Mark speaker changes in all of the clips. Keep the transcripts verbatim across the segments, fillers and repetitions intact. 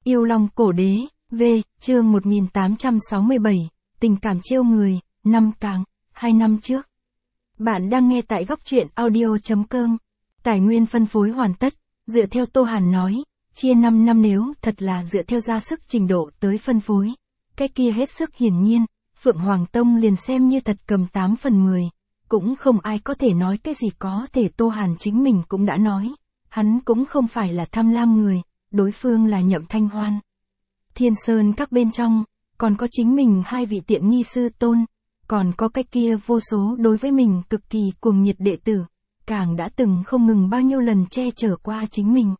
Speaker 1: Yêu Long Cổ Đế, V, chương một nghìn tám trăm sáu mươi bảy, tình cảm trêu người, năm càng, hai năm trước. Bạn đang nghe tại góc truyện audio.com. Tài nguyên phân phối hoàn tất, dựa theo Tô Hàn nói, chia năm năm nếu thật là dựa theo ra sức trình độ tới phân phối. Cái kia hết sức hiển nhiên, Phượng Hoàng Tông liền xem như thật cầm tám phần mười, cũng không ai có thể nói cái gì có thể Tô Hàn chính mình cũng đã nói. Hắn cũng không phải là tham lam người, đối phương là Nhậm Thanh Hoan. Thiên Sơn các bên trong, còn có chính mình hai vị tiện nghi sư tôn, còn có cái kia vô số đối với mình cực kỳ cuồng nhiệt đệ tử, càng đã từng không ngừng bao nhiêu lần che chở qua chính mình.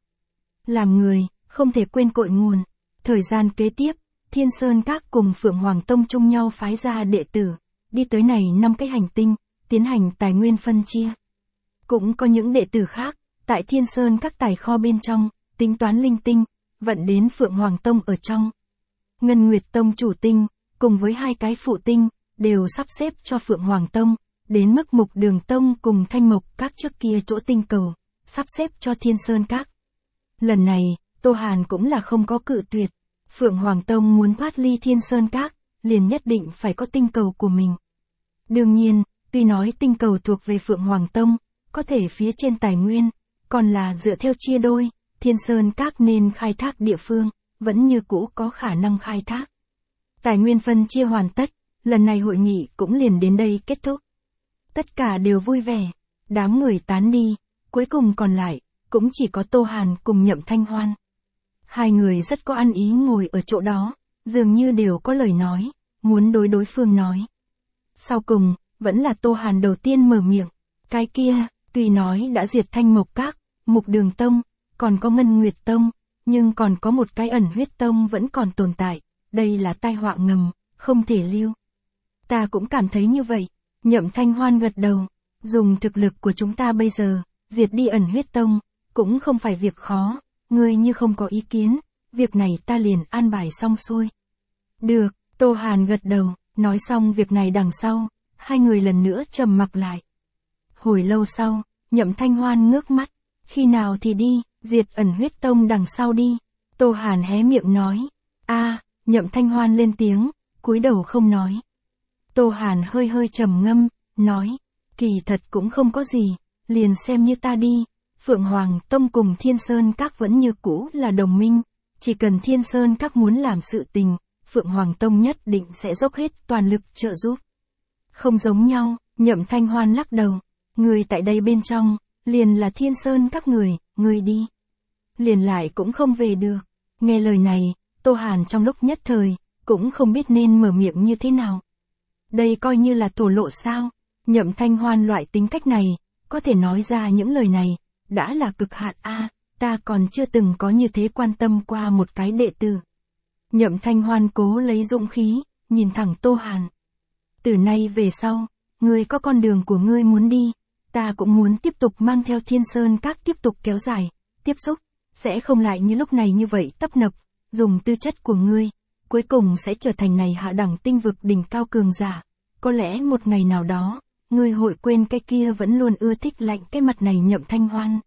Speaker 1: Làm người, không thể quên cội nguồn. Thời gian kế tiếp, Thiên Sơn các cùng Phượng Hoàng Tông chung nhau phái ra đệ tử, đi tới này năm cái hành tinh, tiến hành tài nguyên phân chia. Cũng có những đệ tử khác, tại Thiên Sơn các tài kho bên trong, tính toán linh tinh, vận đến Phượng Hoàng Tông ở trong. Ngân Nguyệt Tông chủ tinh, cùng với hai cái phụ tinh, đều sắp xếp cho Phượng Hoàng Tông, đến mức Mục Đường Tông cùng Thanh Mộc các trước kia chỗ tinh cầu, sắp xếp cho Thiên Sơn các. Lần này, Tô Hàn cũng là không có cự tuyệt. Phượng Hoàng Tông muốn thoát ly Thiên Sơn các, liền nhất định phải có tinh cầu của mình. Đương nhiên, tuy nói tinh cầu thuộc về Phượng Hoàng Tông, có thể phía trên tài nguyên, còn là dựa theo chia đôi, Thiên Sơn các nên khai thác địa phương, vẫn như cũ có khả năng khai thác. Tài nguyên phân chia hoàn tất, lần này hội nghị cũng liền đến đây kết thúc. Tất cả đều vui vẻ, đám người tán đi, cuối cùng còn lại, cũng chỉ có Tô Hàn cùng Nhậm Thanh Hoan. Hai người rất có ăn ý ngồi ở chỗ đó, dường như đều có lời nói, muốn đối đối phương nói. Sau cùng, vẫn là Tô Hàn đầu tiên mở miệng, cái kia, tuy nói đã diệt Thanh Mộc các, Mục Đường Tông, còn có Ngân Nguyệt Tông, nhưng còn có một cái ẩn huyết tông vẫn còn tồn tại, đây là tai họa ngầm, không thể lưu. Ta cũng cảm thấy như vậy, Nhậm Thanh Hoan gật đầu, dùng thực lực của chúng ta bây giờ, diệt đi ẩn huyết tông, cũng không phải việc khó, ngươi như không có ý kiến, việc này ta liền an bài xong xuôi. Được, Tô Hàn gật đầu, nói xong việc này đằng sau, hai người lần nữa trầm mặc lại. Hồi lâu sau, Nhậm Thanh Hoan ngước mắt, khi nào thì đi, diệt ẩn huyết tông đằng sau đi. Tô Hàn hé miệng nói, a, Nhậm Thanh Hoan lên tiếng, cúi đầu không nói. Tô Hàn hơi hơi trầm ngâm, nói, kỳ thật cũng không có gì, liền xem như ta đi. Phượng Hoàng Tông cùng Thiên Sơn các vẫn như cũ là đồng minh, chỉ cần Thiên Sơn các muốn làm sự tình, Phượng Hoàng Tông nhất định sẽ dốc hết toàn lực trợ giúp. Không giống nhau, Nhậm Thanh Hoan lắc đầu, người tại đây bên trong, liền là Thiên Sơn các người, người đi. Liền lại cũng không về được. Nghe lời này, Tô Hàn trong lúc nhất thời, cũng không biết nên mở miệng như thế nào. Đây coi như là thổ lộ sao? Nhậm Thanh Hoan loại tính cách này, có thể nói ra những lời này, đã là cực hạn a, ta còn chưa từng có như thế quan tâm qua một cái đệ tử. Nhậm Thanh Hoan cố lấy dũng khí, nhìn thẳng Tô Hàn. Từ nay về sau, ngươi có con đường của ngươi muốn đi, ta cũng muốn tiếp tục mang theo Thiên Sơn các tiếp tục kéo dài, tiếp xúc, sẽ không lại như lúc này như vậy tấp nập, dùng tư chất của ngươi, cuối cùng sẽ trở thành này hạ đẳng tinh vực đỉnh cao cường giả. Có lẽ một ngày nào đó, ngươi hội quên cái kia vẫn luôn ưa thích lạnh cái mặt này Nhậm Thanh Hoan.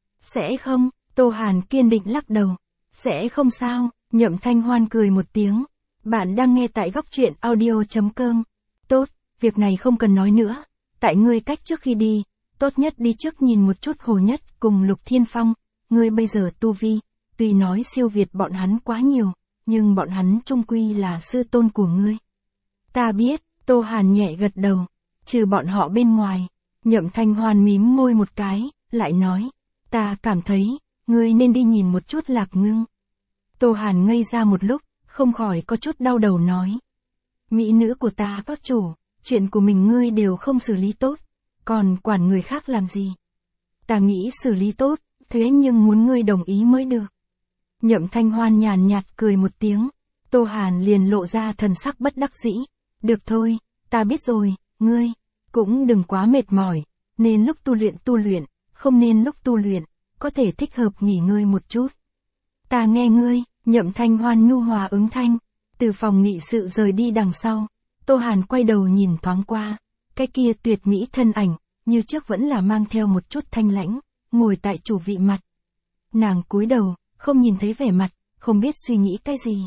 Speaker 1: Sẽ không, Tô Hàn kiên định lắc đầu. Sẽ không sao, Nhậm Thanh Hoan cười một tiếng. Bạn đang nghe tại góc truyện audio.com. Tốt, việc này không cần nói nữa. Tại ngươi cách trước khi đi, tốt nhất đi trước nhìn một chút Hồ Nhất cùng Lục Thiên Phong. Ngươi bây giờ tu vi, tuy nói siêu việt bọn hắn quá nhiều, nhưng bọn hắn chung quy là sư tôn của ngươi. Ta biết, Tô Hàn nhẹ gật đầu. Trừ bọn họ bên ngoài, Nhậm Thanh Hoan mím môi một cái, lại nói, ta cảm thấy, ngươi nên đi nhìn một chút Lạc Ngưng. Tô Hàn ngây ra một lúc, không khỏi có chút đau đầu nói. Mỹ nữ của ta các chủ, chuyện của mình ngươi đều không xử lý tốt, còn quản người khác làm gì? Ta nghĩ xử lý tốt, thế nhưng muốn ngươi đồng ý mới được. Nhậm Thanh Hoan nhàn nhạt cười một tiếng, Tô Hàn liền lộ ra thần sắc bất đắc dĩ. Được thôi, ta biết rồi, ngươi, cũng đừng quá mệt mỏi, nên lúc tu luyện tu luyện, không nên lúc tu luyện, có thể thích hợp nghỉ ngơi một chút. Ta nghe ngươi, Nhậm Thanh Hoan nhu hòa ứng thanh, từ phòng nghị sự rời đi đằng sau, Tô Hàn quay đầu nhìn thoáng qua, cái kia tuyệt mỹ thân ảnh, như trước vẫn là mang theo một chút thanh lãnh, ngồi tại chủ vị mặt. Nàng cúi đầu, không nhìn thấy vẻ mặt không biết suy nghĩ cái gì.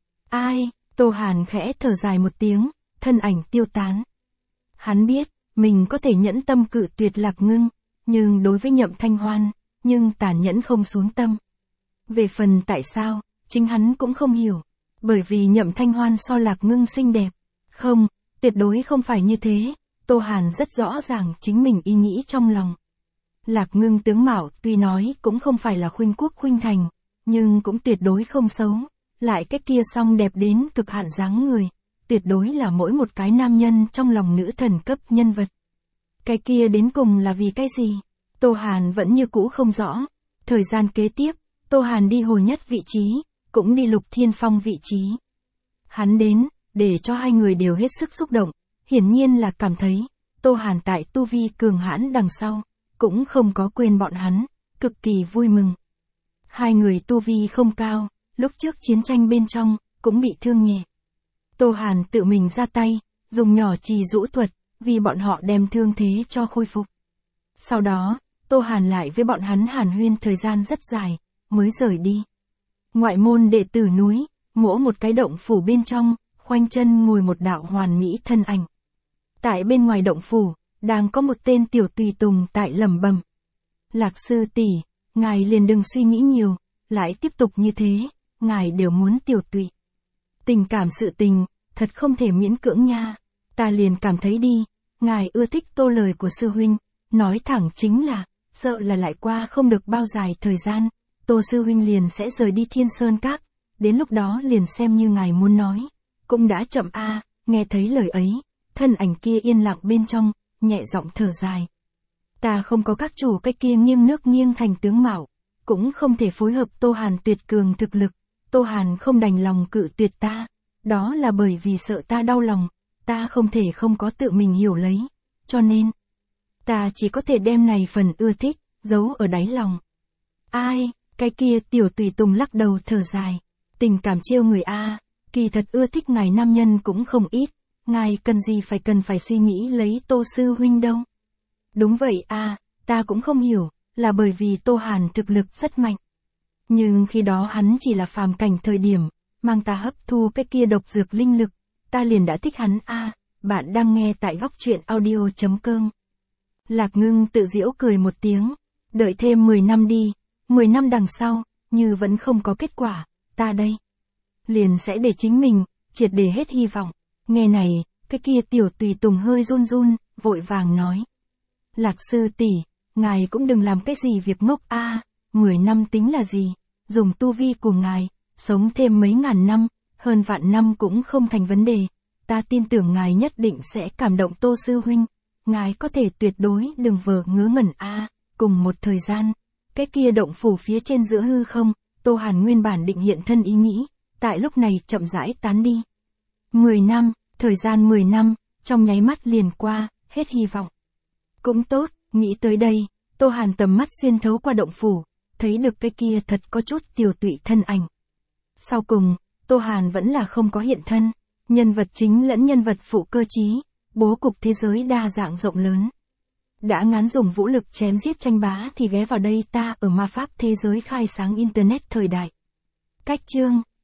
Speaker 1: Ai, Tô Hàn khẽ thở dài một tiếng, thân ảnh tiêu tán. Hắn biết, mình có thể nhẫn tâm cự tuyệt Lạc Ngưng, nhưng đối với Nhậm Thanh Hoan, nhưng tàn nhẫn không xuống tâm. Về phần tại sao, chính hắn cũng không hiểu. Bởi vì Nhậm Thanh Hoan so Lạc Ngưng xinh đẹp. Không, tuyệt đối không phải như thế, Tô Hàn rất rõ ràng chính mình ý nghĩ trong lòng. Lạc Ngưng tướng mạo tuy nói cũng không phải là khuynh quốc khuynh thành, nhưng cũng tuyệt đối không xấu. Lại cái kia song đẹp đến cực hạn dáng người, tuyệt đối là mỗi một cái nam nhân trong lòng nữ thần cấp nhân vật. Cái kia đến cùng là vì cái gì? Tô Hàn vẫn như cũ không rõ. Thời gian kế tiếp, Tô Hàn đi Hồ Nhất vị trí, cũng đi Lục Thiên Phong vị trí. Hắn đến, để cho hai người đều hết sức xúc động, hiển nhiên là cảm thấy, Tô Hàn tại tu vi cường hãn đằng sau, cũng không có quên bọn hắn, cực kỳ vui mừng. Hai người tu vi không cao, lúc trước chiến tranh bên trong, cũng bị thương nhẹ. Tô Hàn tự mình ra tay, dùng nhỏ trì rũ thuật, vì bọn họ đem thương thế cho khôi phục. Sau đó, Tô Hàn lại với bọn hắn hàn huyên thời gian rất dài, mới rời đi. Ngoại môn đệ tử núi, mỗi một cái động phủ bên trong, khoanh chân ngồi một đạo hoàn mỹ thân ảnh. Tại bên ngoài động phủ, đang có một tên tiểu tùy tùng tại lẩm bẩm. Lạc sư tỷ, ngài liền đừng suy nghĩ nhiều, lại tiếp tục như thế, ngài đều muốn tiểu tụy. Tình cảm sự tình, thật không thể miễn cưỡng nha, ta liền cảm thấy đi, ngài ưa thích Tô lời của sư huynh, nói thẳng chính là, sợ là lại qua không được bao dài thời gian, Tô sư huynh liền sẽ rời đi Thiên Sơn Các, đến lúc đó liền xem như ngài muốn nói, cũng đã chậm a. Nghe thấy lời ấy, thân ảnh kia yên lặng bên trong, nhẹ giọng thở dài. Ta không có các chủ cái kia nghiêng nước nghiêng thành tướng mạo, cũng không thể phối hợp Tô Hàn tuyệt cường thực lực, Tô Hàn không đành lòng cự tuyệt ta, đó là bởi vì sợ ta đau lòng, ta không thể không có tự mình hiểu lấy, cho nên, ta chỉ có thể đem này phần ưa thích, giấu ở đáy lòng. Ai, cái kia tiểu tùy tùng lắc đầu thở dài, tình cảm chiêu người a, kỳ thật ưa thích ngài nam nhân cũng không ít, ngài cần gì phải cần phải suy nghĩ lấy Tô sư huynh đâu. Đúng vậy a, ta cũng không hiểu, là bởi vì Tô Hàn thực lực rất mạnh. Nhưng khi đó hắn chỉ là phàm cảnh thời điểm, mang ta hấp thu cái kia độc dược linh lực, ta liền đã thích hắn a. Bạn đang nghe tại góc truyện audio chấm com. Lạc Ngưng tự giễu cười một tiếng, đợi thêm mười năm đi, mười năm đằng sau, như vẫn không có kết quả, ta đây liền sẽ để chính mình, triệt để hết hy vọng. Nghe này, cái kia tiểu tùy tùng hơi run run, vội vàng nói. Lạc sư tỷ, ngài cũng đừng làm cái gì việc ngốc a, mười năm tính là gì, dùng tu vi của ngài, sống thêm mấy ngàn năm, hơn vạn năm cũng không thành vấn đề, ta tin tưởng ngài nhất định sẽ cảm động Tô sư huynh, ngài có thể tuyệt đối đừng vờ ngớ ngẩn a. Cùng một thời gian, cái kia động phủ phía trên giữa hư không, Tô Hàn nguyên bản định hiện thân ý nghĩ, tại lúc này chậm rãi tán đi. Mười năm, thời gian mười năm, trong nháy mắt liền qua, hết hy vọng. Cũng tốt, nghĩ tới đây, Tô Hàn tầm mắt xuyên thấu qua động phủ, thấy được cái kia thật có chút tiều tụy thân ảnh. Sau cùng, Tô Hàn vẫn là không có hiện thân, nhân vật chính lẫn nhân vật phụ cơ trí, bố cục thế giới đa dạng rộng lớn. Đã ngán dùng vũ lực chém giết tranh bá thì ghé vào đây ta ở ma pháp thế giới khai sáng internet thời đại. Cách chương